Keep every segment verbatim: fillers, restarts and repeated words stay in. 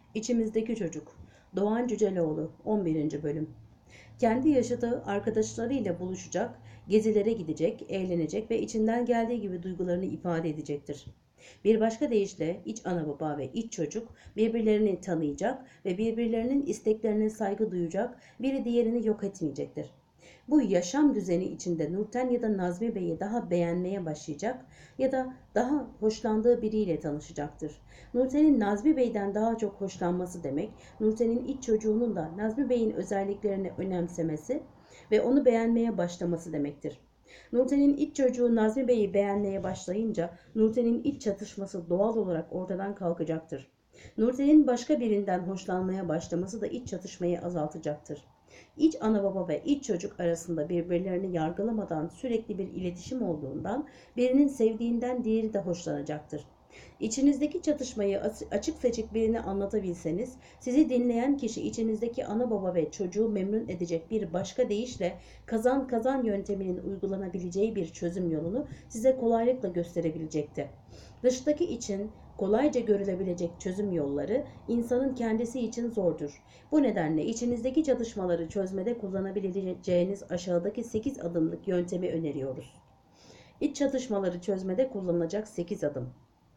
İçimizdeki çocuk. Doğan Cüceloğlu on birinci bölüm. Kendi yaşadığı arkadaşlarıyla buluşacak, gezilere gidecek, eğlenecek ve içinden geldiği gibi duygularını ifade edecektir. Bir başka deyişle iç ana baba ve iç çocuk birbirlerini tanıyacak ve birbirlerinin isteklerine saygı duyacak, biri diğerini yok etmeyecektir. Bu yaşam düzeni içinde Nurten ya da Nazmi Bey'i daha beğenmeye başlayacak ya da daha hoşlandığı biriyle tanışacaktır. Nurten'in Nazmi Bey'den daha çok hoşlanması demek, Nurten'in iç çocuğunun da Nazmi Bey'in özelliklerini önemsemesi ve onu beğenmeye başlaması demektir. Nurten'in iç çocuğu Nazmi Bey'i beğenmeye başlayınca Nurten'in iç çatışması doğal olarak ortadan kalkacaktır. Nurten'in başka birinden hoşlanmaya başlaması da iç çatışmayı azaltacaktır. İç ana baba ve iç çocuk arasında birbirlerini yargılamadan sürekli bir iletişim olduğundan birinin sevdiğinden diğeri de hoşlanacaktır. İçinizdeki çatışmayı açık seçik birine anlatabilseniz, sizi dinleyen kişi içinizdeki ana baba ve çocuğu memnun edecek bir başka deyişle kazan kazan yönteminin uygulanabileceği bir çözüm yolunu size kolaylıkla gösterebilecekti. Dıştaki için kolayca görülebilecek çözüm yolları insanın kendisi için zordur. Bu nedenle içinizdeki çatışmaları çözmede kullanabileceğiniz aşağıdaki sekiz adımlık yöntemi öneriyoruz. İç çatışmaları çözmede kullanılacak sekiz adım.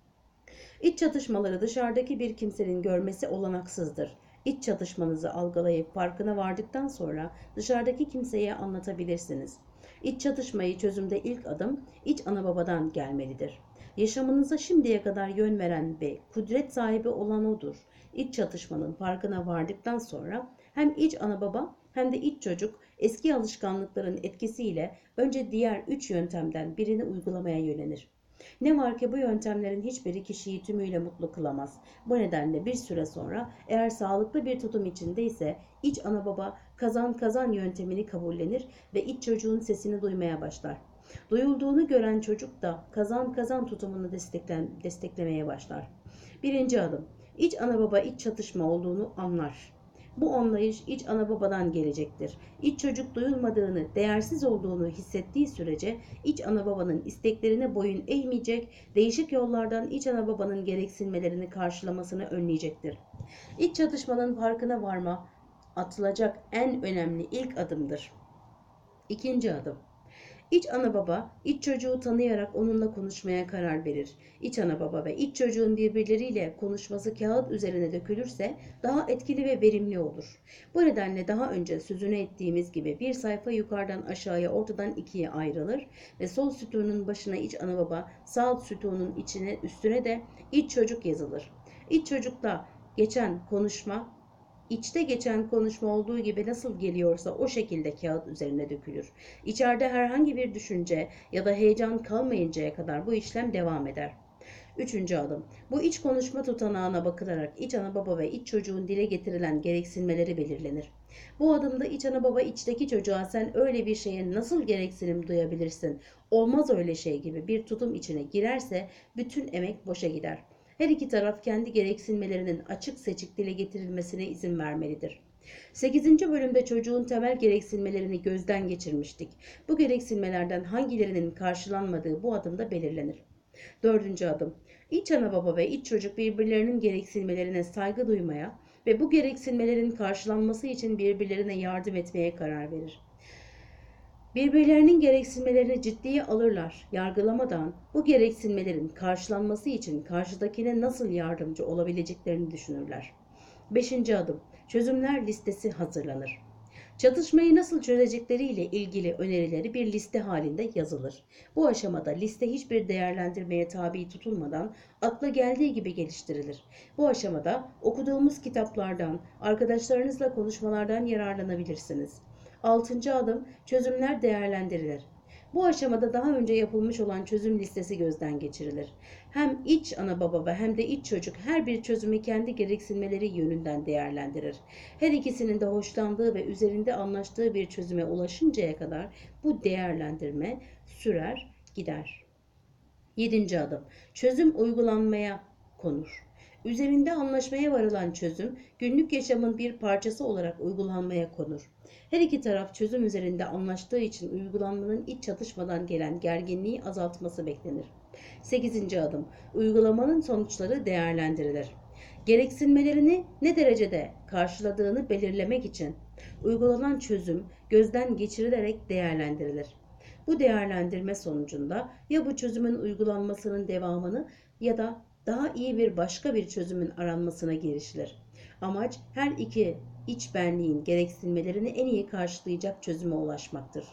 İç çatışmaları dışarıdaki bir kimsenin görmesi olanaksızdır. İç çatışmanızı algılayıp farkına vardıktan sonra dışarıdaki kimseye anlatabilirsiniz. İç çatışmayı çözümde ilk adım iç ana babadan gelmelidir. Yaşamınıza şimdiye kadar yön veren ve kudret sahibi olan odur. İç çatışmanın farkına vardıktan sonra hem iç ana baba hem de iç çocuk eski alışkanlıkların etkisiyle önce diğer üç yöntemden birini uygulamaya yönelir. Ne var ki bu yöntemlerin hiçbiri kişiyi tümüyle mutlu kılamaz. Bu nedenle bir süre sonra eğer sağlıklı bir tutum içindeyse iç ana baba kazan kazan yöntemini kabullenir ve iç çocuğun sesini duymaya başlar. Duyulduğunu gören çocuk da kazan kazan tutumunu desteklen, desteklemeye başlar. Birinci adım. İç ana baba iç çatışma olduğunu anlar. Bu anlayış iç ana babadan gelecektir. İç çocuk duyulmadığını, değersiz olduğunu hissettiği sürece iç ana babanın isteklerine boyun eğmeyecek, değişik yollardan iç ana babanın gereksinmelerini karşılamasını önleyecektir. İç çatışmanın farkına varma atılacak en önemli ilk adımdır. İkinci adım. İç ana baba, iç çocuğu tanıyarak onunla konuşmaya karar verir. İç ana baba ve iç çocuğun birbirleriyle konuşması kağıt üzerine dökülürse daha etkili ve verimli olur. Bu nedenle daha önce sözünü ettiğimiz gibi bir sayfa yukarıdan aşağıya ortadan ikiye ayrılır ve sol sütunun başına iç ana baba, sağ sütunun içine üstüne de iç çocuk yazılır. İç çocukla geçen konuşma İçte geçen konuşma olduğu gibi nasıl geliyorsa o şekilde kağıt üzerine dökülür. İçeride herhangi bir düşünce ya da heyecan kalmayıncaya kadar bu işlem devam eder. Üçüncü adım. Bu iç konuşma tutanağına bakılarak iç ana baba ve iç çocuğun dile getirilen gereksinmeleri belirlenir. Bu adımda iç ana baba içteki çocuğa sen öyle bir şeye nasıl gereksinim duyabilirsin, olmaz öyle şey gibi bir tutum içine girerse bütün emek boşa gider. Her iki taraf kendi gereksinmelerinin açık seçik dile getirilmesine izin vermelidir. sekizinci bölümde çocuğun temel gereksinmelerini gözden geçirmiştik. Bu gereksinmelerden hangilerinin karşılanmadığı bu adımda belirlenir. Dördüncü adım. İç ana baba ve iç çocuk birbirlerinin gereksinmelerine saygı duymaya ve bu gereksinmelerin karşılanması için birbirlerine yardım etmeye karar verir. Birbirlerinin gereksinmelerini ciddiye alırlar, yargılamadan bu gereksinmelerin karşılanması için karşıdakine nasıl yardımcı olabileceklerini düşünürler. Beşinci adım. Çözümler listesi hazırlanır. Çatışmayı nasıl çözecekleriyle ilgili önerileri bir liste halinde yazılır. Bu aşamada liste hiçbir değerlendirmeye tabi tutulmadan akla geldiği gibi geliştirilir. Bu aşamada okuduğumuz kitaplardan, arkadaşlarınızla konuşmalardan yararlanabilirsiniz. Altıncı adım çözümler değerlendirilir. Bu aşamada daha önce yapılmış olan çözüm listesi gözden geçirilir. Hem iç ana baba ve hem de iç çocuk her bir çözümü kendi gereksinmeleri yönünden değerlendirir. Her ikisinin de hoşlandığı ve üzerinde anlaştığı bir çözüme ulaşıncaya kadar bu değerlendirme sürer gider. Yedinci adım. Çözüm uygulanmaya konur. Üzerinde anlaşmaya varılan çözüm günlük yaşamın bir parçası olarak uygulanmaya konur. Her iki taraf çözüm üzerinde anlaştığı için uygulanmanın iç çatışmadan gelen gerginliği azaltması beklenir. Sekizinci adım. Uygulamanın sonuçları değerlendirilir. Gereksinmelerini ne derecede karşıladığını belirlemek için uygulanan çözüm gözden geçirilerek değerlendirilir. Bu değerlendirme sonucunda ya bu çözümün uygulanmasının devamını ya da daha iyi bir başka bir çözümün aranmasına girişilir. Amaç her iki iç benliğin gereksinmelerini en iyi karşılayacak çözüme ulaşmaktır.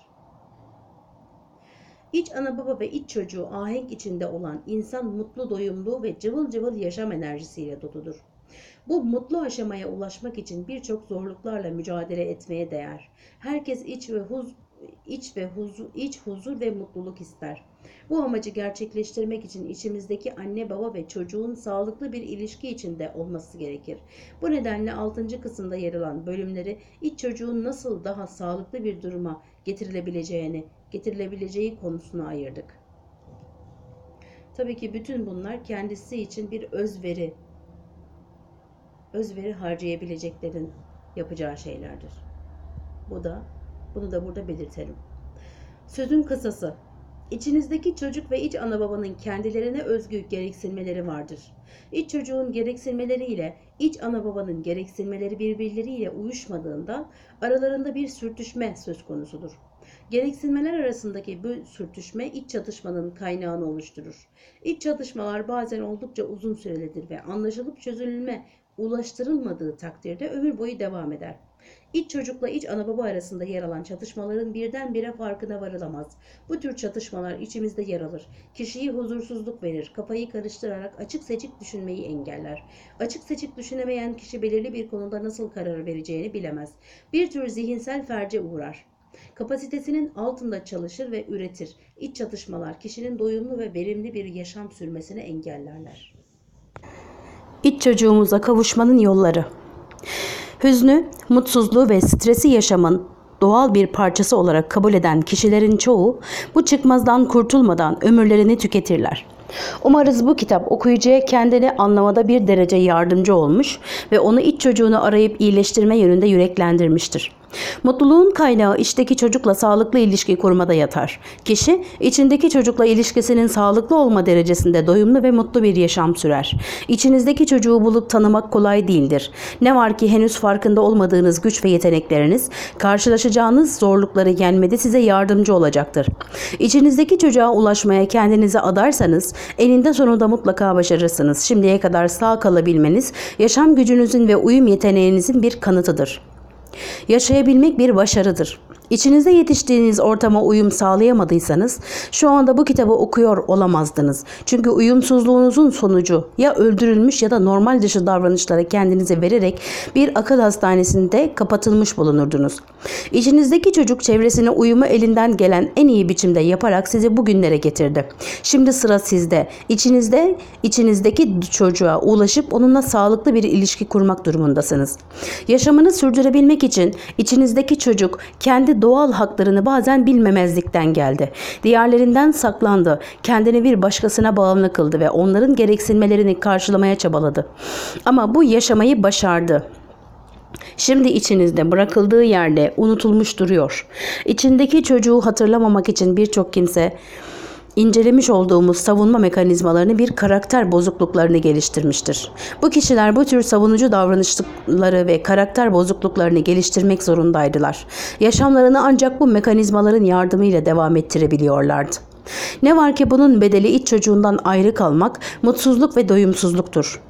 İç ana baba ve iç çocuğu ahenk içinde olan insan mutlu, doyumlu ve cıvıl cıvıl yaşam enerjisiyle doludur. Bu mutlu aşamaya ulaşmak için birçok zorluklarla mücadele etmeye değer. Herkes iç ve huz iç ve huzur, iç huzur ve mutluluk ister. Bu amacı gerçekleştirmek için içimizdeki anne baba ve çocuğun sağlıklı bir ilişki içinde olması gerekir. Bu nedenle altıncı kısımda yer alan bölümleri iç çocuğun nasıl daha sağlıklı bir duruma getirilebileceğini, getirilebileceği konusuna ayırdık. Tabii ki bütün bunlar kendisi için bir özveri, özveri harcayabileceklerin yapacağı şeylerdir. Bu da, bunu da burada belirtelim. Sözün kısası. İçinizdeki çocuk ve iç ana babanın kendilerine özgü gereksinmeleri vardır. İç çocuğun gereksinmeleriyle iç ana babanın gereksinmeleri birbirleriyle uyuşmadığında aralarında bir sürtüşme söz konusudur. Gereksinmeler arasındaki bu sürtüşme iç çatışmanın kaynağını oluşturur. İç çatışmalar bazen oldukça uzun sürelidir ve anlaşılıp çözülme ulaştırılmadığı takdirde ömür boyu devam eder. İç çocukla iç ana baba arasında yer alan çatışmaların birdenbire farkına varılamaz. Bu tür çatışmalar içimizde yer alır. Kişiyi huzursuzluk verir, kafayı karıştırarak açık seçik düşünmeyi engeller. Açık seçik düşünemeyen kişi belirli bir konuda nasıl karar vereceğini bilemez. Bir tür zihinsel felce uğrar. Kapasitesinin altında çalışır ve üretir. İç çatışmalar kişinin doyumlu ve verimli bir yaşam sürmesini engellerler. İç çocuğumuza kavuşmanın yolları. Hüznü, mutsuzluğu ve stresi yaşamın doğal bir parçası olarak kabul eden kişilerin çoğu bu çıkmazdan kurtulmadan ömürlerini tüketirler. Umarız bu kitap okuyucuya kendini anlamada bir derece yardımcı olmuş ve onu iç çocuğunu arayıp iyileştirme yönünde yüreklendirmiştir. Mutluluğun kaynağı içteki çocukla sağlıklı ilişki kurmada yatar. Kişi içindeki çocukla ilişkisinin sağlıklı olma derecesinde doyumlu ve mutlu bir yaşam sürer. İçinizdeki çocuğu bulup tanımak kolay değildir. Ne var ki henüz farkında olmadığınız güç ve yetenekleriniz karşılaşacağınız zorlukları yenmede size yardımcı olacaktır. İçinizdeki çocuğa ulaşmaya kendinizi adarsanız eninde sonunda mutlaka başarırsınız. Şimdiye kadar sağ kalabilmeniz yaşam gücünüzün ve uyum yeteneğinizin bir kanıtıdır. Yaşayabilmek bir başarıdır. İçinizde yetiştiğiniz ortama uyum sağlayamadıysanız şu anda bu kitabı okuyor olamazdınız. Çünkü uyumsuzluğunuzun sonucu ya öldürülmüş ya da normal dışı davranışlara kendinizi vererek bir akıl hastanesinde kapatılmış bulunurdunuz. İçinizdeki çocuk çevresine uyumu elinden gelen en iyi biçimde yaparak sizi bugünlere getirdi. Şimdi sıra sizde. İçinizde, içinizdeki çocuğa ulaşıp onunla sağlıklı bir ilişki kurmak durumundasınız. Yaşamını sürdürebilmek için içinizdeki çocuk kendi doğal haklarını bazen bilmemezlikten geldi. Diğerlerinden saklandı. Kendini bir başkasına bağımlı kıldı ve onların gereksinmelerini karşılamaya çabaladı. Ama bu yaşamayı başardı. Şimdi içinizde bırakıldığı yerde unutulmuş duruyor. İçindeki çocuğu hatırlamamak için birçok kimse İncelemiş olduğumuz savunma mekanizmalarını bir karakter bozukluklarını geliştirmiştir. Bu kişiler bu tür savunucu davranışları ve karakter bozukluklarını geliştirmek zorundaydılar. Yaşamlarını ancak bu mekanizmaların yardımıyla devam ettirebiliyorlardı. Ne var ki bunun bedeli iç çocuğundan ayrı kalmak, mutsuzluk ve doyumsuzluktur.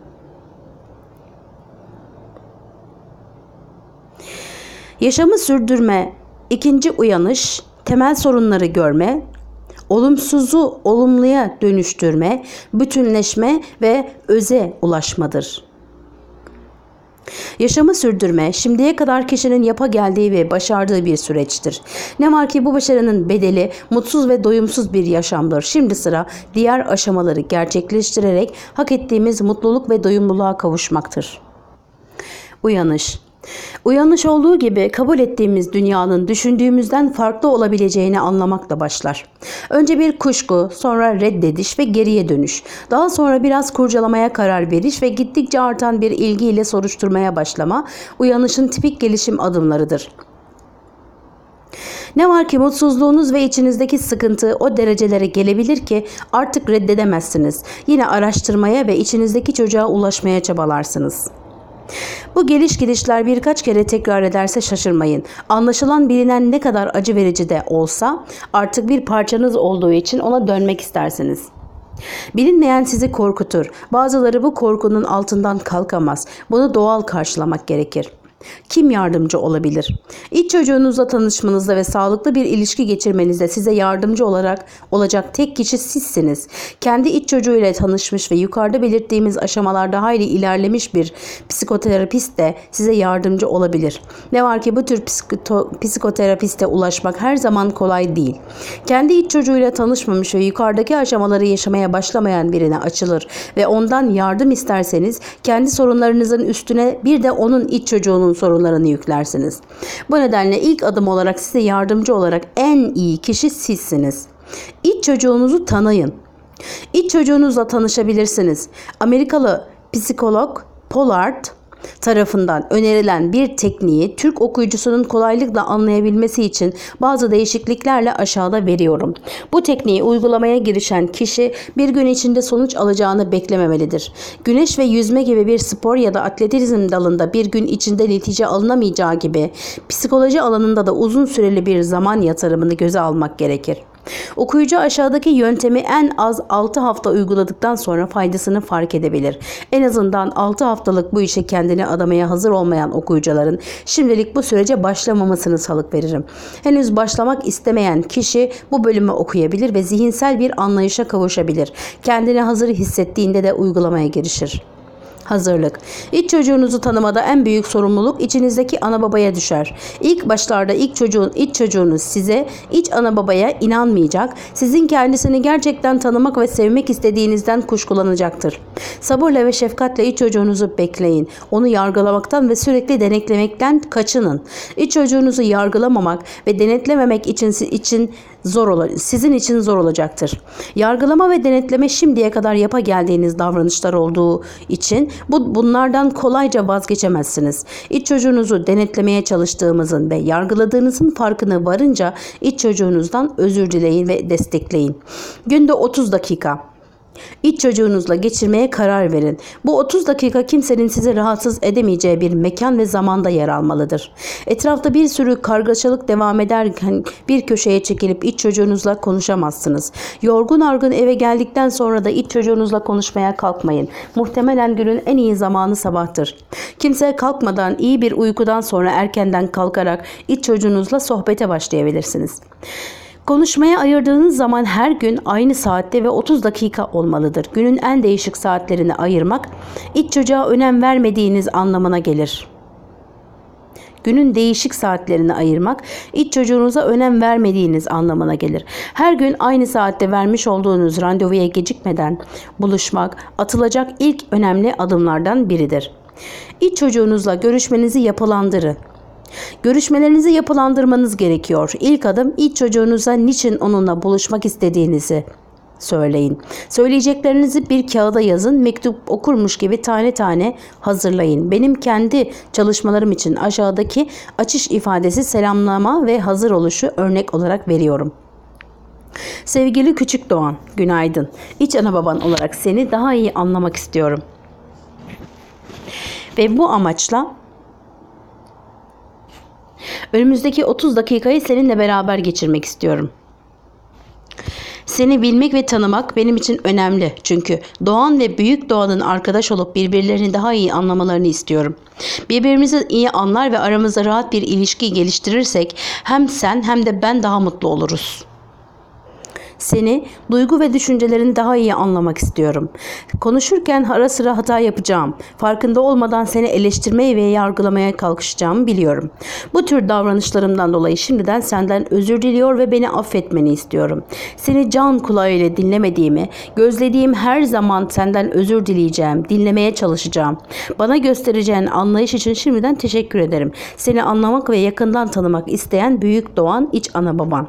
Yaşamı sürdürme, ikinci uyanış, temel sorunları görme, olumsuzu olumluya dönüştürme, bütünleşme ve öze ulaşmadır. Yaşamı sürdürme, şimdiye kadar kişinin yapa geldiği ve başardığı bir süreçtir. Ne var ki bu başarının bedeli mutsuz ve doyumsuz bir yaşamdır. Şimdi sıra diğer aşamaları gerçekleştirerek hak ettiğimiz mutluluk ve doyumluluğa kavuşmaktır. Uyanış. Uyanış olduğu gibi kabul ettiğimiz dünyanın düşündüğümüzden farklı olabileceğini anlamakla başlar. Önce bir kuşku, sonra reddediş ve geriye dönüş. Daha sonra biraz kurcalamaya karar veriş ve gittikçe artan bir ilgiyle soruşturmaya başlama, uyanışın tipik gelişim adımlarıdır. Ne var ki mutsuzluğunuz ve içinizdeki sıkıntı o derecelere gelebilir ki artık reddedemezsiniz. Yine araştırmaya ve içinizdeki çocuğa ulaşmaya çabalarsınız. Bu geliş gidişler birkaç kere tekrar ederse şaşırmayın. Anlaşılan bilinen ne kadar acı verici de olsa artık bir parçanız olduğu için ona dönmek istersiniz. Bilinmeyen sizi korkutur. Bazıları bu korkunun altından kalkamaz. Bunu doğal karşılamak gerekir. Kim yardımcı olabilir? İç çocuğunuzla tanışmanızda ve sağlıklı bir ilişki geçirmenizde size yardımcı olarak olacak tek kişi sizsiniz. Kendi iç çocuğuyla tanışmış ve yukarıda belirttiğimiz aşamalarda hayli ilerlemiş bir psikoterapist de size yardımcı olabilir. Ne var ki bu tür psiko psikoterapiste ulaşmak her zaman kolay değil. Kendi iç çocuğuyla tanışmamış ve yukarıdaki aşamaları yaşamaya başlamayan birine açılır ve ondan yardım isterseniz kendi sorunlarınızın üstüne bir de onun iç çocuğunun sorunlarını yüklersiniz. Bu nedenle ilk adım olarak size yardımcı olarak en iyi kişi sizsiniz. İç çocuğunuzu tanıyın. İç çocuğunuzla tanışabilirsiniz. Amerikalı psikolog Pollard tarafından önerilen bir tekniği Türk okuyucusunun kolaylıkla anlayabilmesi için bazı değişikliklerle aşağıda veriyorum. Bu tekniği uygulamaya girişen kişi bir gün içinde sonuç alacağını beklememelidir. Güneş ve yüzme gibi bir spor ya da atletizm dalında bir gün içinde netice alınamayacağı gibi psikoloji alanında da uzun süreli bir zaman yatırımını göze almak gerekir. Okuyucu aşağıdaki yöntemi en az altı hafta uyguladıktan sonra faydasını fark edebilir. En azından altı haftalık bu işe kendini adamaya hazır olmayan okuyucuların şimdilik bu sürece başlamamasını salık veririm. Henüz başlamak istemeyen kişi bu bölümü okuyabilir ve zihinsel bir anlayışa kavuşabilir. Kendini hazır hissettiğinde de uygulamaya girişir. Hazırlık. İç çocuğunuzu tanımada en büyük sorumluluk içinizdeki ana babaya düşer. İlk başlarda ilk çocuğun iç çocuğunuz size, iç ana babaya inanmayacak, sizin kendisini gerçekten tanımak ve sevmek istediğinizden kuşkulanacaktır. Sabırla ve şefkatle iç çocuğunuzu bekleyin. Onu yargılamaktan ve sürekli denetlemekten kaçının. İç çocuğunuzu yargılamamak ve denetlememek için için zor sizin için zor olacaktır. Yargılama ve denetleme şimdiye kadar yapa geldiğiniz davranışlar olduğu için bu bunlardan kolayca vazgeçemezsiniz. İç çocuğunuzu denetlemeye çalıştığımızın ve yargıladığınızın farkına varınca iç çocuğunuzdan özür dileyin ve destekleyin. Günde otuz dakika İç çocuğunuzla geçirmeye karar verin. Bu otuz dakika kimsenin sizi rahatsız edemeyeceği bir mekan ve zamanda yer almalıdır. Etrafta bir sürü kargaşalık devam ederken bir köşeye çekilip iç çocuğunuzla konuşamazsınız. Yorgun argın eve geldikten sonra da iç çocuğunuzla konuşmaya kalkmayın. Muhtemelen günün en iyi zamanı sabahtır. Kimse kalkmadan iyi bir uykudan sonra erkenden kalkarak iç çocuğunuzla sohbete başlayabilirsiniz. Konuşmaya ayırdığınız zaman her gün aynı saatte ve otuz dakika olmalıdır. Günün en değişik saatlerini ayırmak, iç çocuğa önem vermediğiniz anlamına gelir. Günün değişik saatlerini ayırmak, iç çocuğunuza önem vermediğiniz anlamına gelir. Her gün aynı saatte vermiş olduğunuz randevuya gecikmeden buluşmak, atılacak ilk önemli adımlardan biridir. İç çocuğunuzla görüşmenizi yapılandırın. Görüşmelerinizi yapılandırmanız gerekiyor. İlk adım iç çocuğunuza niçin onunla buluşmak istediğinizi söyleyin. Söyleyeceklerinizi bir kağıda yazın, mektup okurmuş gibi tane tane hazırlayın. Benim kendi çalışmalarım için aşağıdaki açış ifadesi selamlama ve hazır oluşu örnek olarak veriyorum. Sevgili küçük Doğan, günaydın. İç ana baban olarak seni daha iyi anlamak istiyorum. Ve bu amaçla önümüzdeki otuz dakikayı seninle beraber geçirmek istiyorum. Seni bilmek ve tanımak benim için önemli. Çünkü Doğan ve Büyük Doğan'ın arkadaş olup birbirlerini daha iyi anlamalarını istiyorum. Birbirimizi iyi anlar ve aramızda rahat bir ilişki geliştirirsek hem sen hem de ben daha mutlu oluruz. Seni, duygu ve düşüncelerini daha iyi anlamak istiyorum. Konuşurken ara sıra hata yapacağım. Farkında olmadan seni eleştirmeye ve yargılamaya kalkışacağımı biliyorum. Bu tür davranışlarımdan dolayı şimdiden senden özür diliyor ve beni affetmeni istiyorum. Seni can kulağıyla dinlemediğimi, gözlediğim her zaman senden özür dileyeceğim, dinlemeye çalışacağım. Bana göstereceğin anlayış için şimdiden teşekkür ederim. Seni anlamak ve yakından tanımak isteyen Büyük Doğan, iç ana baban.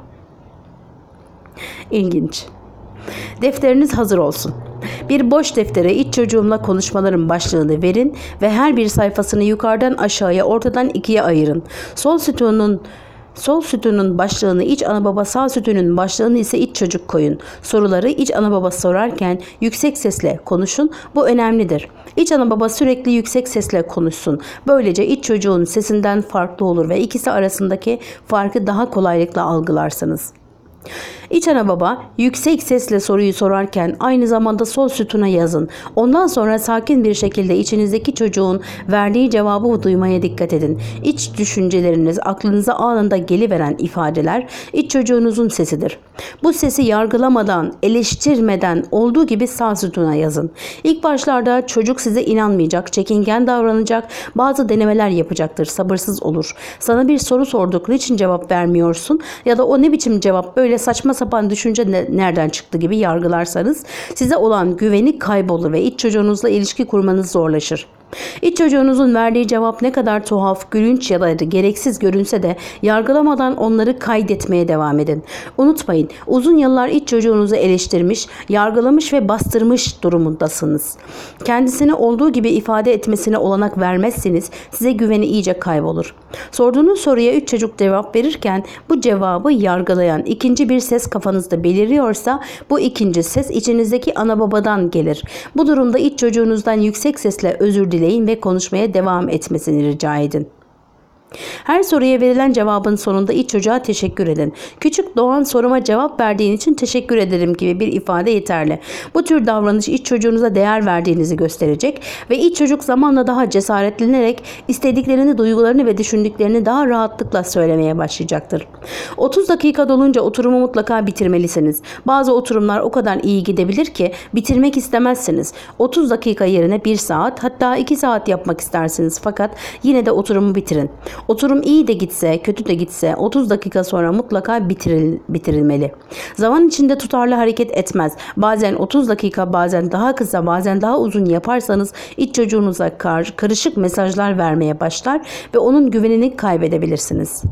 İlginç. Defteriniz hazır olsun. Bir boş deftere iç çocuğumla konuşmaların başlığını verin ve her bir sayfasını yukarıdan aşağıya ortadan ikiye ayırın. Sol sütunun Sol sütunun başlığını iç ana baba, sağ sütunun başlığını ise iç çocuk koyun. Soruları iç ana baba sorarken yüksek sesle konuşun. Bu önemlidir. İç ana baba sürekli yüksek sesle konuşsun. Böylece iç çocuğun sesinden farklı olur ve ikisi arasındaki farkı daha kolaylıkla algılarsınız. İç ana baba yüksek sesle soruyu sorarken aynı zamanda sol sütuna yazın. Ondan sonra sakin bir şekilde içinizdeki çocuğun verdiği cevabı duymaya dikkat edin. İç düşünceleriniz, aklınıza anında geliveren ifadeler iç çocuğunuzun sesidir. Bu sesi yargılamadan, eleştirmeden olduğu gibi sağ sütuna yazın. İlk başlarda çocuk size inanmayacak, çekingen davranacak, bazı denemeler yapacaktır, sabırsız olur. Sana bir soru sordukları için cevap vermiyorsun ya da o ne biçim cevap, böyle saçma sapan düşünce ne, nereden çıktı gibi yargılarsanız size olan güveni kaybolur ve iç çocuğunuzla ilişki kurmanız zorlaşır. İç çocuğunuzun verdiği cevap ne kadar tuhaf, gülünç ya da gereksiz görünse de yargılamadan onları kaydetmeye devam edin. Unutmayın, uzun yıllar iç çocuğunuzu eleştirmiş, yargılamış ve bastırmış durumundasınız. Kendisini olduğu gibi ifade etmesine olanak vermezseniz size güveni iyice kaybolur. Sorduğunuz soruya üç çocuk cevap verirken bu cevabı yargılayan ikinci bir ses kafanızda beliriyorsa bu ikinci ses içinizdeki ana babadan gelir. Bu durumda iç çocuğunuzdan yüksek sesle özür dileyin ve konuşmaya devam etmesini rica edin. Her soruya verilen cevabın sonunda iç çocuğa teşekkür edin. Küçük doğan soruma cevap verdiğin için teşekkür ederim gibi bir ifade yeterli. Bu tür davranış iç çocuğunuza değer verdiğinizi gösterecek ve iç çocuk zamanla daha cesaretlenerek istediklerini, duygularını ve düşündüklerini daha rahatlıkla söylemeye başlayacaktır. otuz dakika dolunca oturumu mutlaka bitirmelisiniz. Bazı oturumlar o kadar iyi gidebilir ki bitirmek istemezsiniz. otuz dakika yerine bir saat, hatta iki saat yapmak istersiniz, fakat yine de oturumu bitirin. Oturum iyi de gitse, kötü de gitse otuz dakika sonra mutlaka bitiril, bitirilmeli. Zaman içinde tutarlı hareket etmez. Bazen otuz dakika, bazen daha kısa, bazen daha uzun yaparsanız iç çocuğunuza kar, karışık mesajlar vermeye başlar ve onun güvenini kaybedebilirsiniz.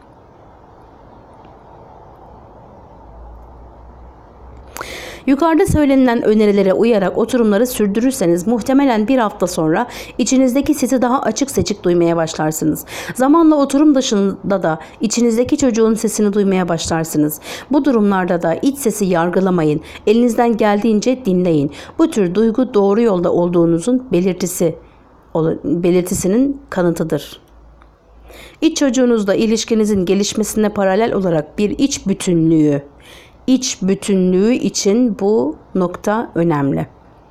Yukarıda söylenilen önerilere uyarak oturumları sürdürürseniz muhtemelen bir hafta sonra içinizdeki sesi daha açık seçik duymaya başlarsınız. Zamanla oturum dışında da içinizdeki çocuğun sesini duymaya başlarsınız. Bu durumlarda da iç sesi yargılamayın. Elinizden geldiğince dinleyin. Bu tür duygu doğru yolda olduğunuzun belirtisi, belirtisinin kanıtıdır. İç çocuğunuzla ilişkinizin gelişmesine paralel olarak bir iç bütünlüğü İç bütünlüğü için bu nokta önemli.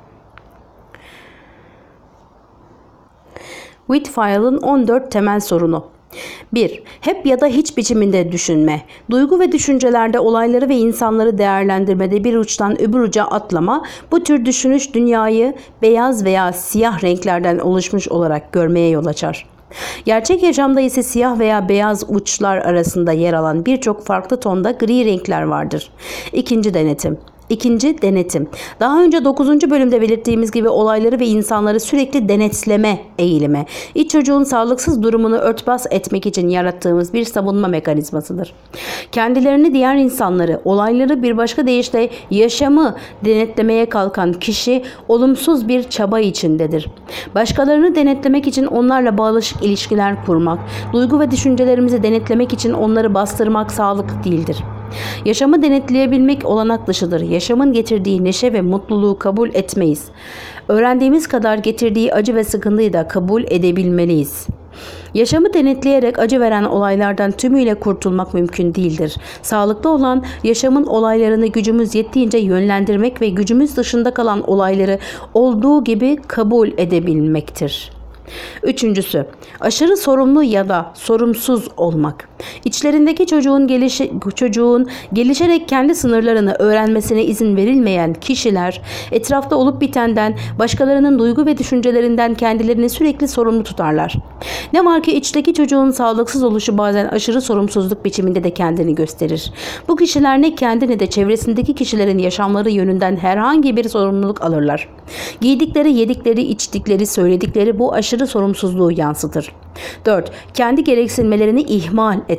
Whitfield'ın on dört temel sorunu. bir. Hep ya da hiç biçiminde düşünme. Duygu ve düşüncelerde olayları ve insanları değerlendirmede bir uçtan öbür uca atlama, bu tür düşünüş dünyayı beyaz veya siyah renklerden oluşmuş olarak görmeye yol açar. Gerçek yaşamda ise siyah veya beyaz uçlar arasında yer alan birçok farklı tonda gri renkler vardır. İkinci denetim. İkinci denetim. Daha önce dokuzuncu bölümde belirttiğimiz gibi olayları ve insanları sürekli denetleme eğilimi, iç çocuğun sağlıksız durumunu örtbas etmek için yarattığımız bir savunma mekanizmasıdır. Kendilerini, diğer insanları, olayları, bir başka deyişle yaşamı denetlemeye kalkan kişi olumsuz bir çaba içindedir. Başkalarını denetlemek için onlarla bağlaşık ilişkiler kurmak, duygu ve düşüncelerimizi denetlemek için onları bastırmak sağlıklı değildir. Yaşamı denetleyebilmek olanak dışıdır. Yaşamın getirdiği neşe ve mutluluğu kabul etmeyiz. Öğrendiğimiz kadar getirdiği acı ve sıkıntıyı da kabul edebilmeliyiz. Yaşamı denetleyerek acı veren olaylardan tümüyle kurtulmak mümkün değildir. Sağlıklı olan yaşamın olaylarını gücümüz yettiğince yönlendirmek ve gücümüz dışında kalan olayları olduğu gibi kabul edebilmektir. Üçüncüsü, aşırı sorumlu ya da sorumsuz olmak. İçlerindeki çocuğun, gelişi, çocuğun gelişerek kendi sınırlarını öğrenmesine izin verilmeyen kişiler, etrafta olup bitenden, başkalarının duygu ve düşüncelerinden kendilerini sürekli sorumlu tutarlar. Ne var ki içteki çocuğun sağlıksız oluşu bazen aşırı sorumsuzluk biçiminde de kendini gösterir. Bu kişiler ne kendi ne de çevresindeki kişilerin yaşamları yönünden herhangi bir sorumluluk alırlar. Giydikleri, yedikleri, içtikleri, söyledikleri bu aşırı sorumsuzluğu yansıtır. dört. Kendi gereksinmelerini ihmal etme.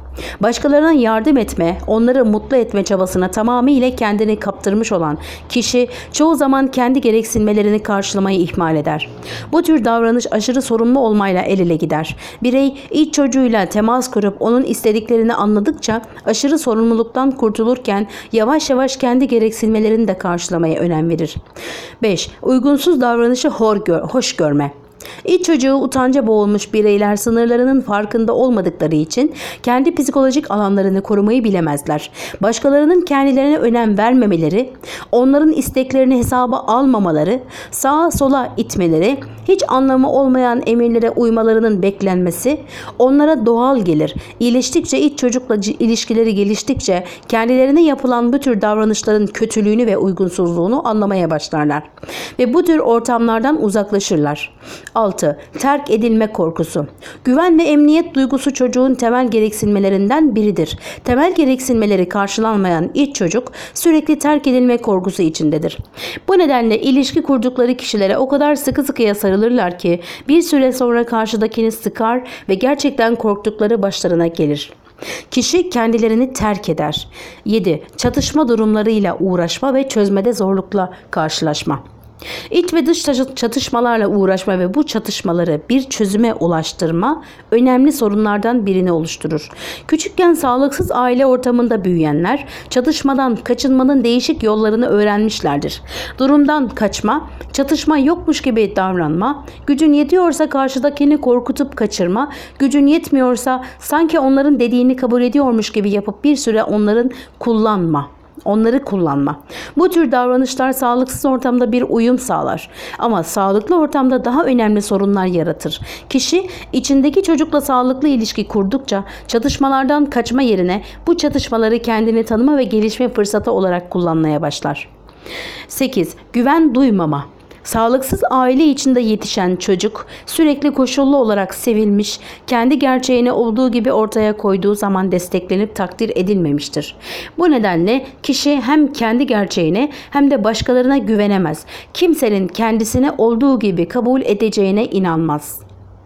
Başkalarına yardım etme, onları mutlu etme çabasına tamamıyla kendini kaptırmış olan kişi çoğu zaman kendi gereksinmelerini karşılamayı ihmal eder. Bu tür davranış aşırı sorumlu olmayla el ele gider. Birey iç çocuğuyla temas kurup onun istediklerini anladıkça aşırı sorumluluktan kurtulurken yavaş yavaş kendi gereksinmelerini de karşılamaya önem verir. beş. Uygunsuz davranışı hor gör, hoş görme. İç çocuğu utanca boğulmuş bireyler sınırlarının farkında olmadıkları için kendi psikolojik alanlarını korumayı bilemezler. Başkalarının kendilerine önem vermemeleri, onların isteklerini hesaba almamaları, sağa sola itmeleri, hiç anlamı olmayan emirlere uymalarının beklenmesi onlara doğal gelir. İyileştikçe, iç çocukla ilişkileri geliştikçe kendilerine yapılan bu tür davranışların kötülüğünü ve uygunsuzluğunu anlamaya başlarlar ve bu tür ortamlardan uzaklaşırlar. altı. Terk edilme korkusu. Güven ve emniyet duygusu çocuğun temel gereksinmelerinden biridir. Temel gereksinmeleri karşılanmayan iç çocuk sürekli terk edilme korkusu içindedir. Bu nedenle ilişki kurdukları kişilere o kadar sıkı sıkıya sarılırlar ki bir süre sonra karşıdakini sıkar ve gerçekten korktukları başlarına gelir. Kişi kendilerini terk eder. yedi. Çatışma durumlarıyla uğraşma ve çözmede zorlukla karşılaşma. İç ve dış çatışmalarla uğraşma ve bu çatışmaları bir çözüme ulaştırma önemli sorunlardan birini oluşturur. Küçükken sağlıksız aile ortamında büyüyenler çatışmadan kaçınmanın değişik yollarını öğrenmişlerdir. Durumdan kaçma, çatışma yokmuş gibi davranma, gücün yetiyorsa karşıdakini korkutup kaçırma, gücün yetmiyorsa sanki onların dediğini kabul ediyormuş gibi yapıp bir süre onların kullanma. Onları kullanma. Bu tür davranışlar sağlıksız ortamda bir uyum sağlar. Ama sağlıklı ortamda daha önemli sorunlar yaratır. Kişi içindeki çocukla sağlıklı ilişki kurdukça çatışmalardan kaçma yerine bu çatışmaları kendini tanıma ve gelişme fırsatı olarak kullanmaya başlar. sekiz. Güven duymama. Sağlıksız aile içinde yetişen çocuk sürekli koşullu olarak sevilmiş, kendi gerçeğini olduğu gibi ortaya koyduğu zaman desteklenip takdir edilmemiştir. Bu nedenle kişi hem kendi gerçeğine hem de başkalarına güvenemez. Kimsenin kendisini olduğu gibi kabul edeceğine inanmaz.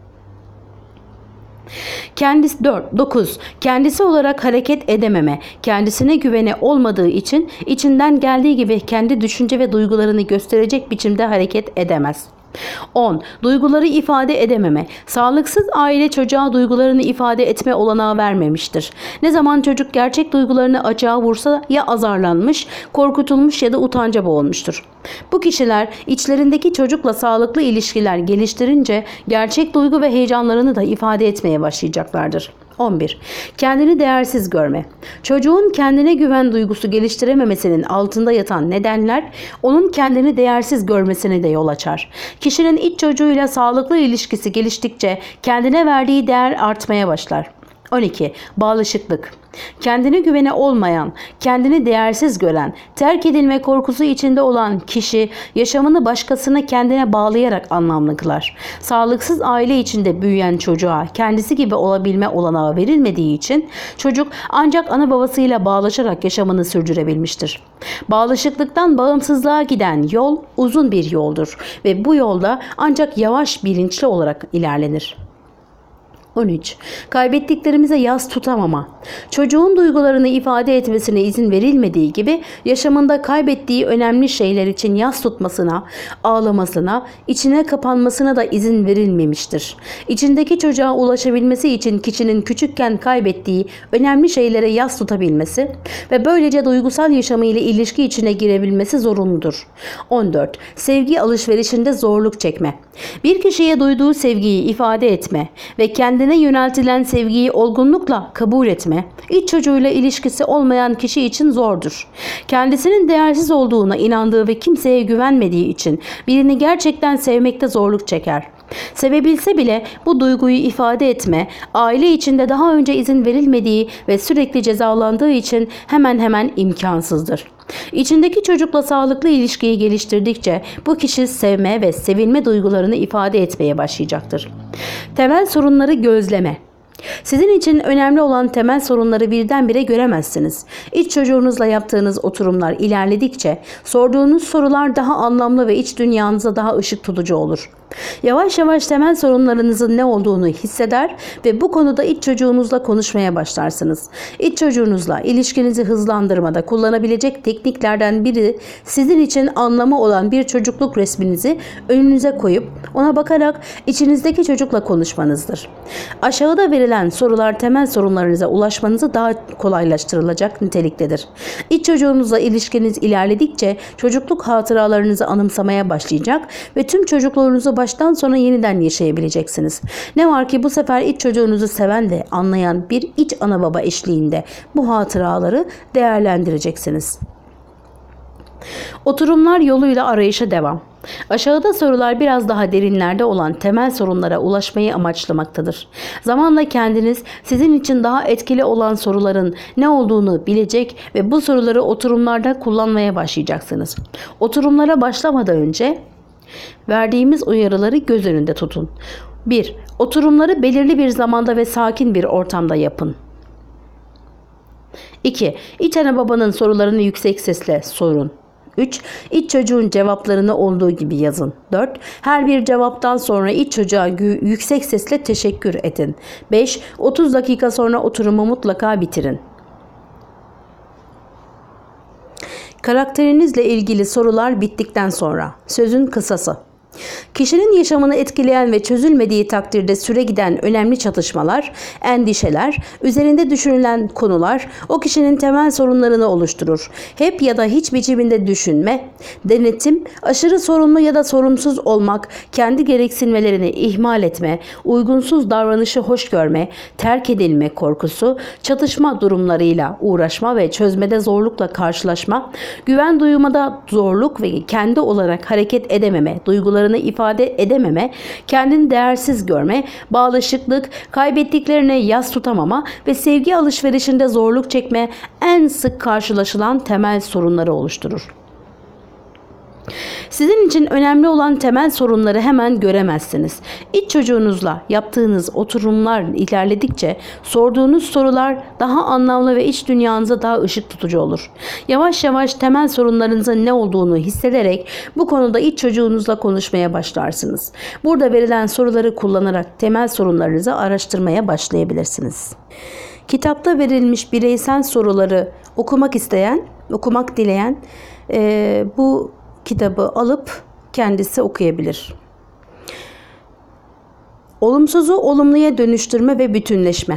Kendisi dört. dokuz. Kendisi olarak hareket edememe. Kendisine güveni olmadığı için içinden geldiği gibi kendi düşünce ve duygularını gösterecek biçimde hareket edemez. on. Duyguları ifade edememe. Sağlıksız aile çocuğa duygularını ifade etme olanağı vermemiştir. Ne zaman çocuk gerçek duygularını açığa vursa ya azarlanmış, korkutulmuş ya da utanca boğulmuştur. Bu kişiler içlerindeki çocukla sağlıklı ilişkiler geliştirince gerçek duygu ve heyecanlarını da ifade etmeye başlayacaklardır. on bir. Kendini değersiz görme. Çocuğun kendine güven duygusu geliştirememesinin altında yatan nedenler onun kendini değersiz görmesine de yol açar. Kişinin iç çocuğuyla sağlıklı ilişkisi geliştikçe kendine verdiği değer artmaya başlar. on iki. Bağlışıklık. Kendine güveni olmayan, kendini değersiz gören, terk edilme korkusu içinde olan kişi yaşamını başkasına kendine bağlayarak anlamlı kılar. Sağlıksız aile içinde büyüyen çocuğa kendisi gibi olabilme olanağı verilmediği için çocuk ancak ana babasıyla bağlaşarak yaşamını sürdürebilmiştir. Bağlışıklıktan bağımsızlığa giden yol uzun bir yoldur ve bu yolda ancak yavaş bilinçli olarak ilerlenir. on üç. Kaybettiklerimize yas tutamama. Çocuğun duygularını ifade etmesine izin verilmediği gibi yaşamında kaybettiği önemli şeyler için yas tutmasına, ağlamasına, içine kapanmasına da izin verilmemiştir. İçindeki çocuğa ulaşabilmesi için kişinin küçükken kaybettiği önemli şeylere yas tutabilmesi ve böylece duygusal yaşamıyla ilişki içine girebilmesi zorunludur. on dört. Sevgi alışverişinde zorluk çekme. Bir kişiye duyduğu sevgiyi ifade etme ve kendine yöneltilen sevgiyi olgunlukla kabul etme, iç çocuğuyla ilişkisi olmayan kişi için zordur. Kendisinin değersiz olduğuna inandığı ve kimseye güvenmediği için birini gerçekten sevmekte zorluk çeker. Sevebilse bile bu duyguyu ifade etme, aile içinde daha önce izin verilmediği ve sürekli cezalandığı için hemen hemen imkansızdır. İçindeki çocukla sağlıklı ilişkiyi geliştirdikçe bu kişi sevme ve sevilme duygularını ifade etmeye başlayacaktır. Temel sorunları gözleme. Sizin için önemli olan temel sorunları birdenbire göremezsiniz. İç çocuğunuzla yaptığınız oturumlar ilerledikçe sorduğunuz sorular daha anlamlı ve iç dünyanıza daha ışık tutucu olur. Yavaş yavaş temel sorunlarınızın ne olduğunu hisseder ve bu konuda iç çocuğunuzla konuşmaya başlarsınız. İç çocuğunuzla ilişkinizi hızlandırmada kullanabilecek tekniklerden biri sizin için anlamı olan bir çocukluk resminizi önünüze koyup ona bakarak içinizdeki çocukla konuşmanızdır. Aşağıda verilen sorular temel sorunlarınıza ulaşmanızı daha kolaylaştırılacak niteliktedir. İç çocuğunuzla ilişkiniz ilerledikçe çocukluk hatıralarınızı anımsamaya başlayacak ve tüm çocukluğunuzu baştan sona yeniden yaşayabileceksiniz. Ne var ki bu sefer iç çocuğunuzu seven ve anlayan bir iç ana baba eşliğinde bu hatıraları değerlendireceksiniz. Oturumlar yoluyla arayışa devam. Aşağıda sorular biraz daha derinlerde olan temel sorunlara ulaşmayı amaçlamaktadır. Zamanla kendiniz sizin için daha etkili olan soruların ne olduğunu bilecek ve bu soruları oturumlarda kullanmaya başlayacaksınız. Oturumlara başlamadan önce verdiğimiz uyarıları göz önünde tutun. bir. Oturumları belirli bir zamanda ve sakin bir ortamda yapın. iki. İç ana babanın sorularını yüksek sesle sorun. üç. İç çocuğun cevaplarını olduğu gibi yazın. dört. Her bir cevaptan sonra iç çocuğa yüksek sesle teşekkür edin. beş. otuz dakika sonra oturumu mutlaka bitirin. Karakterinizle ilgili sorular bittikten sonra sözün kısası. Kişinin yaşamını etkileyen ve çözülmediği takdirde süre giden önemli çatışmalar, endişeler, üzerinde düşünülen konular o kişinin temel sorunlarını oluşturur. Hep ya da hiç biçiminde düşünme, denetim, aşırı sorumlu ya da sorumsuz olmak, kendi gereksinmelerini ihmal etme, uygunsuz davranışı hoş görme, terk edilme korkusu, çatışma durumlarıyla uğraşma ve çözmede zorlukla karşılaşma, güven duymada zorluk ve kendi olarak hareket edememe, duyguları ifade edememe, kendini değersiz görme, bağlaşıklık, kaybettiklerine yas tutamama ve sevgi alışverişinde zorluk çekme en sık karşılaşılan temel sorunları oluşturur. Sizin için önemli olan temel sorunları hemen göremezsiniz. İç çocuğunuzla yaptığınız oturumlar ilerledikçe sorduğunuz sorular daha anlamlı ve iç dünyanıza daha ışık tutucu olur. Yavaş yavaş temel sorunlarınızın ne olduğunu hissederek bu konuda iç çocuğunuzla konuşmaya başlarsınız. Burada verilen soruları kullanarak temel sorunlarınızı araştırmaya başlayabilirsiniz. Kitapta verilmiş bireysel soruları okumak isteyen, okumak dileyen e, bu kitabı alıp kendisi okuyabilir. Olumsuzu olumluya dönüştürme ve bütünleşme.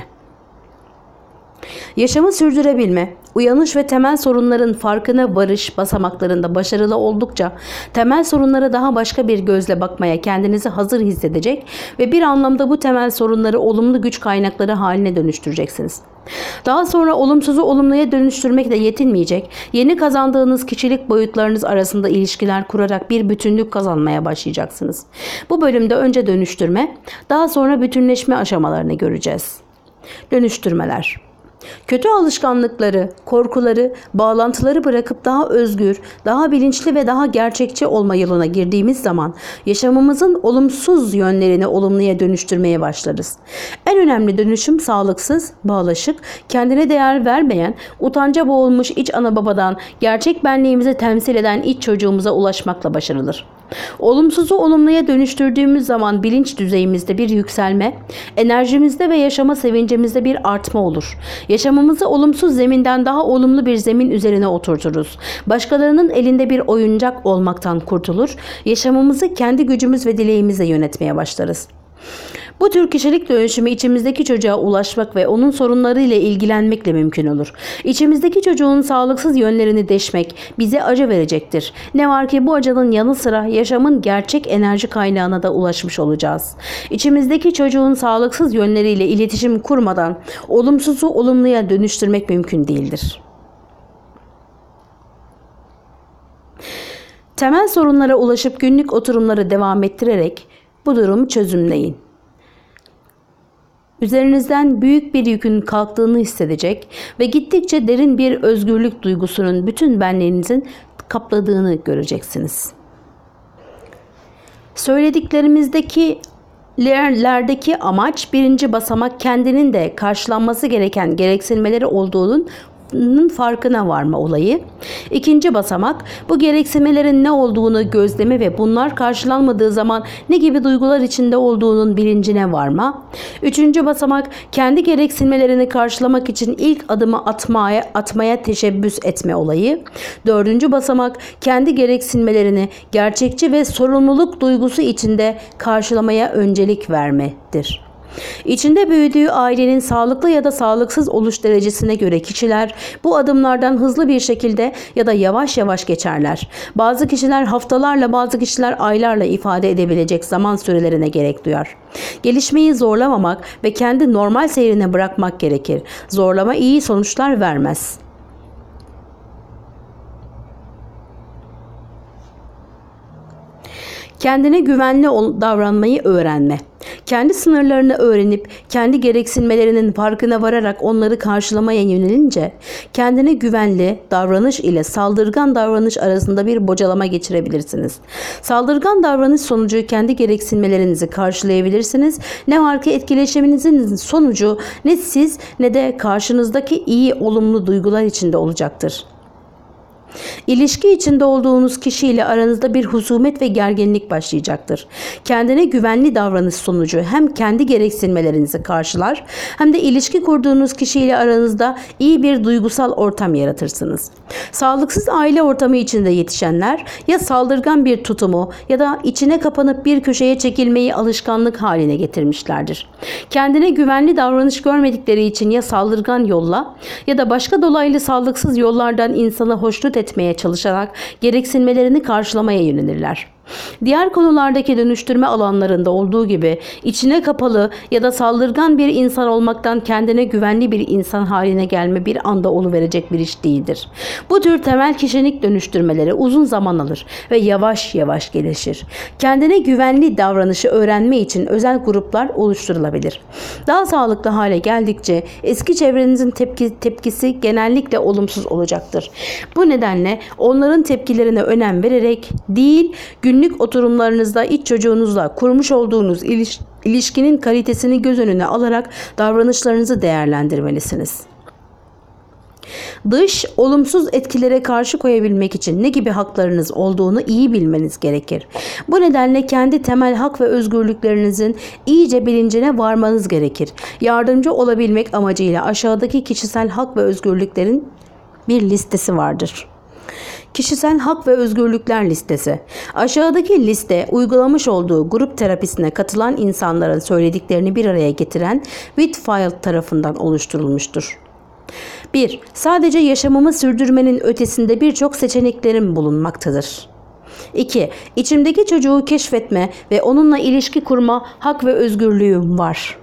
Yaşamı sürdürebilme, uyanış ve temel sorunların farkına varış basamaklarında başarılı oldukça temel sorunlara daha başka bir gözle bakmaya kendinizi hazır hissedecek ve bir anlamda bu temel sorunları olumlu güç kaynakları haline dönüştüreceksiniz. Daha sonra olumsuzu olumluya dönüştürmekle yetinmeyecek, yeni kazandığınız kişilik boyutlarınız arasında ilişkiler kurarak bir bütünlük kazanmaya başlayacaksınız. Bu bölümde önce dönüştürme, daha sonra bütünleşme aşamalarını göreceğiz. Dönüştürmeler. Kötü alışkanlıkları, korkuları, bağlantıları bırakıp daha özgür, daha bilinçli ve daha gerçekçi olma yoluna girdiğimiz zaman yaşamımızın olumsuz yönlerini olumluya dönüştürmeye başlarız. En önemli dönüşüm sağlıksız, bağlaşık, kendine değer vermeyen, utanca boğulmuş iç ana babadan gerçek benliğimizi temsil eden iç çocuğumuza ulaşmakla başarılır. Olumsuzu olumluya dönüştürdüğümüz zaman bilinç düzeyimizde bir yükselme, enerjimizde ve yaşama sevincimizde bir artma olur. Yaşamımızı olumsuz zeminden daha olumlu bir zemin üzerine oturturuz. Başkalarının elinde bir oyuncak olmaktan kurtulur, yaşamımızı kendi gücümüz ve dileğimizle yönetmeye başlarız. Bu tür kişilik dönüşümü içimizdeki çocuğa ulaşmak ve onun sorunlarıyla ilgilenmekle mümkün olur. İçimizdeki çocuğun sağlıksız yönlerini deşmek bize acı verecektir. Ne var ki bu acının yanı sıra yaşamın gerçek enerji kaynağına da ulaşmış olacağız. İçimizdeki çocuğun sağlıksız yönleriyle iletişim kurmadan olumsuzu olumluya dönüştürmek mümkün değildir. Temel sorunlara ulaşıp günlük oturumları devam ettirerek bu durumu çözümleyin. Üzerinizden büyük bir yükün kalktığını hissedecek ve gittikçe derin bir özgürlük duygusunun bütün benliğinizin kapladığını göreceksiniz. Söylediklerimizdeki lerdeki amaç birinci basamak kendinin de karşılanması gereken gereksinmeleri olduğunun farkına varma olayı. İkinci basamak, bu gereksinmelerin ne olduğunu gözleme ve bunlar karşılanmadığı zaman ne gibi duygular içinde olduğunun bilincine varma. Üçüncü basamak, kendi gereksinmelerini karşılamak için ilk adımı atmaya, atmaya teşebbüs etme olayı. Dördüncü basamak, kendi gereksinmelerini gerçekçi ve sorumluluk duygusu içinde karşılamaya öncelik vermedir. İçinde büyüdüğü ailenin sağlıklı ya da sağlıksız oluş derecesine göre kişiler bu adımlardan hızlı bir şekilde ya da yavaş yavaş geçerler. Bazı kişiler haftalarla, bazı kişiler aylarla ifade edebilecek zaman sürelerine gerek duyar. Gelişmeyi zorlamamak ve kendi normal seyrine bırakmak gerekir. Zorlama iyi sonuçlar vermez. Kendine güvenli davranmayı öğrenme. Kendi sınırlarını öğrenip kendi gereksinmelerinin farkına vararak onları karşılamaya yönelince kendine güvenli davranış ile saldırgan davranış arasında bir bocalama geçirebilirsiniz. Saldırgan davranış sonucu kendi gereksinmelerinizi karşılayabilirsiniz. Ne var ki etkileşiminizin sonucu ne siz ne de karşınızdaki iyi olumlu duygular içinde olacaktır. İlişki içinde olduğunuz kişiyle aranızda bir husumet ve gerginlik başlayacaktır. Kendine güvenli davranış sonucu hem kendi gereksinmelerinizi karşılar hem de ilişki kurduğunuz kişiyle aranızda iyi bir duygusal ortam yaratırsınız. Sağlıksız aile ortamı içinde yetişenler ya saldırgan bir tutumu ya da içine kapanıp bir köşeye çekilmeyi alışkanlık haline getirmişlerdir. Kendine güvenli davranış görmedikleri için ya saldırgan yolla ya da başka dolaylı sağlıksız yollardan insanı hoşnut etmeye çalışarak gereksinmelerini karşılamaya yönelirler. Diğer konulardaki dönüştürme alanlarında olduğu gibi içine kapalı ya da saldırgan bir insan olmaktan kendine güvenli bir insan haline gelme bir anda oluverecek bir iş değildir. Bu tür temel kişilik dönüştürmeleri uzun zaman alır ve yavaş yavaş gelişir. Kendine güvenli davranışı öğrenme için özel gruplar oluşturulabilir. Daha sağlıklı hale geldikçe eski çevrenizin tepki, tepkisi genellikle olumsuz olacaktır. Bu nedenle onların tepkilerine önem vererek değil, gün Günlük oturumlarınızda iç çocuğunuzla kurmuş olduğunuz iliş- ilişkinin kalitesini göz önüne alarak davranışlarınızı değerlendirmelisiniz. Dış, olumsuz etkilere karşı koyabilmek için ne gibi haklarınız olduğunu iyi bilmeniz gerekir. Bu nedenle kendi temel hak ve özgürlüklerinizin iyice bilincine varmanız gerekir. Yardımcı olabilmek amacıyla aşağıdaki kişisel hak ve özgürlüklerin bir listesi vardır. Kişisel hak ve özgürlükler listesi. Aşağıdaki liste uygulamış olduğu grup terapisine katılan insanların söylediklerini bir araya getiren Whitfield tarafından oluşturulmuştur. bir. Sadece yaşamımı sürdürmenin ötesinde birçok seçeneklerim bulunmaktadır. iki. İçimdeki çocuğu keşfetme ve onunla ilişki kurma hak ve özgürlüğüm var.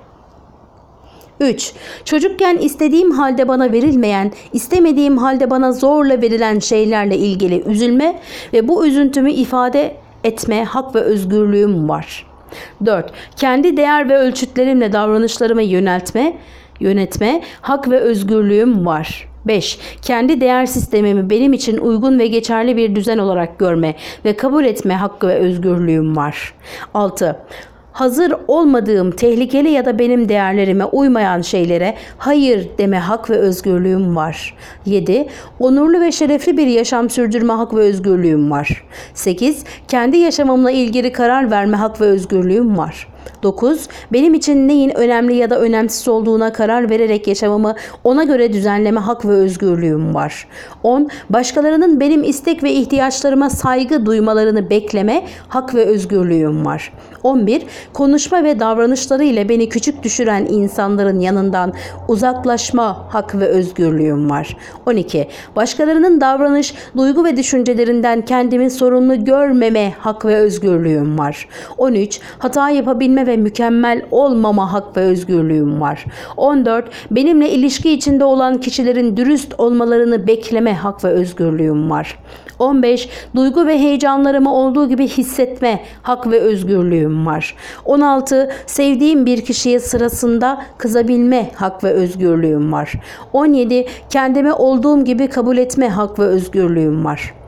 üç. Çocukken istediğim halde bana verilmeyen, istemediğim halde bana zorla verilen şeylerle ilgili üzülme ve bu üzüntümü ifade etme hak ve özgürlüğüm var. dört. Kendi değer ve ölçütlerimle davranışlarımı yöneltme, yönetme hak ve özgürlüğüm var. beş. Kendi değer sistemimi benim için uygun ve geçerli bir düzen olarak görme ve kabul etme hakkı ve özgürlüğüm var. altı. Hazır olmadığım, tehlikeli ya da benim değerlerime uymayan şeylere hayır deme hak ve özgürlüğüm var. yedi. Onurlu ve şerefli bir yaşam sürdürme hak ve özgürlüğüm var. sekiz. Kendi yaşamımla ilgili karar verme hak ve özgürlüğüm var. dokuz. Benim için neyin önemli ya da önemsiz olduğuna karar vererek yaşamımı ona göre düzenleme hak ve özgürlüğüm var. on. Başkalarının benim istek ve ihtiyaçlarıma saygı duymalarını bekleme hak ve özgürlüğüm var. on bir. Konuşma ve davranışları ile beni küçük düşüren insanların yanından uzaklaşma hak ve özgürlüğüm var. on iki. Başkalarının davranış, duygu ve düşüncelerinden kendimi sorumlu görmeme hak ve özgürlüğüm var. on üç. Hata yapabilme ve mükemmel olmama hak ve özgürlüğüm var. on dört. Benimle ilişki içinde olan kişilerin dürüst olmalarını bekleme hak ve özgürlüğüm var. on beş. Duygu ve heyecanlarımı olduğu gibi hissetme hak ve özgürlüğüm var. on altı. Sevdiğim bir kişiye sırasında kızabilme hak ve özgürlüğüm var. on yedi. Kendimi olduğum gibi kabul etme hak ve özgürlüğüm var.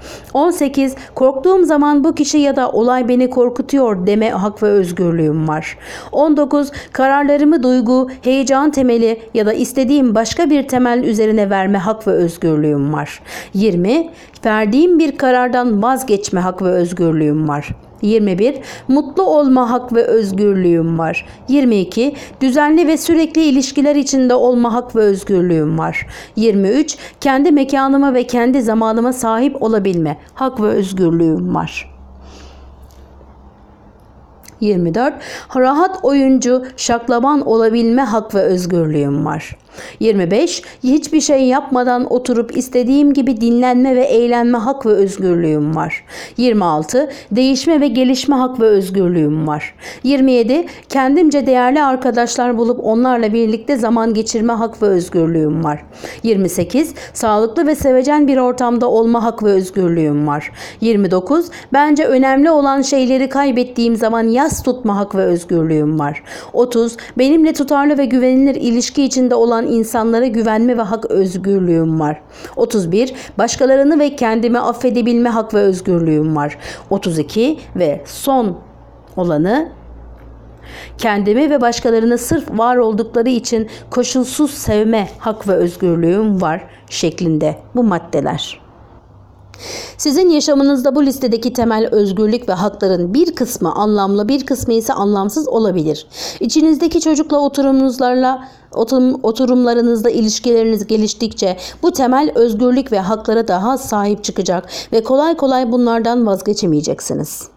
on sekiz. Korktuğum zaman bu kişi ya da olay beni korkutuyor deme hak ve özgürlüğüm var. on dokuz. Kararlarımı duygu, heyecan temeli ya da istediğim başka bir temel üzerine verme hak ve özgürlüğüm var. yirmi. Verdiğim bir karardan vazgeçme hak ve özgürlüğüm var. yirmi bir. Mutlu olma hak ve özgürlüğüm var. yirmi iki. Düzenli ve sürekli ilişkiler içinde olma hak ve özgürlüğüm var. yirmi üç. Kendi mekanıma ve kendi zamanıma sahip olabilme hak ve özgürlüğüm var. yirmi dört. Rahat oyuncu, şaklaban olabilme hak ve özgürlüğüm var. yirmi beş. Hiçbir şey yapmadan oturup istediğim gibi dinlenme ve eğlenme hak ve özgürlüğüm var. yirmi altı. Değişme ve gelişme hak ve özgürlüğüm var. yirmi yedi. Kendimce değerli arkadaşlar bulup onlarla birlikte zaman geçirme hak ve özgürlüğüm var. yirmi sekiz. Sağlıklı ve sevecen bir ortamda olma hak ve özgürlüğüm var. yirmi dokuz. Bence önemli olan şeyleri kaybettiğim zaman yas tutma hak ve özgürlüğüm var. otuz. Benimle tutarlı ve güvenilir ilişki içinde olan insanlara güvenme ve hak özgürlüğüm var. otuz bir. Başkalarını ve kendimi affedebilme hak ve özgürlüğüm var. otuz iki ve son olanı, kendimi ve başkalarını sırf var oldukları için koşulsuz sevme hak ve özgürlüğüm var şeklinde bu maddeler. Sizin yaşamınızda bu listedeki temel özgürlük ve hakların bir kısmı anlamlı, bir kısmı ise anlamsız olabilir. İçinizdeki çocukla oturumunuzlarla oturum, oturumlarınızda ilişkileriniz geliştikçe bu temel özgürlük ve haklara daha sahip çıkacak ve kolay kolay bunlardan vazgeçemeyeceksiniz.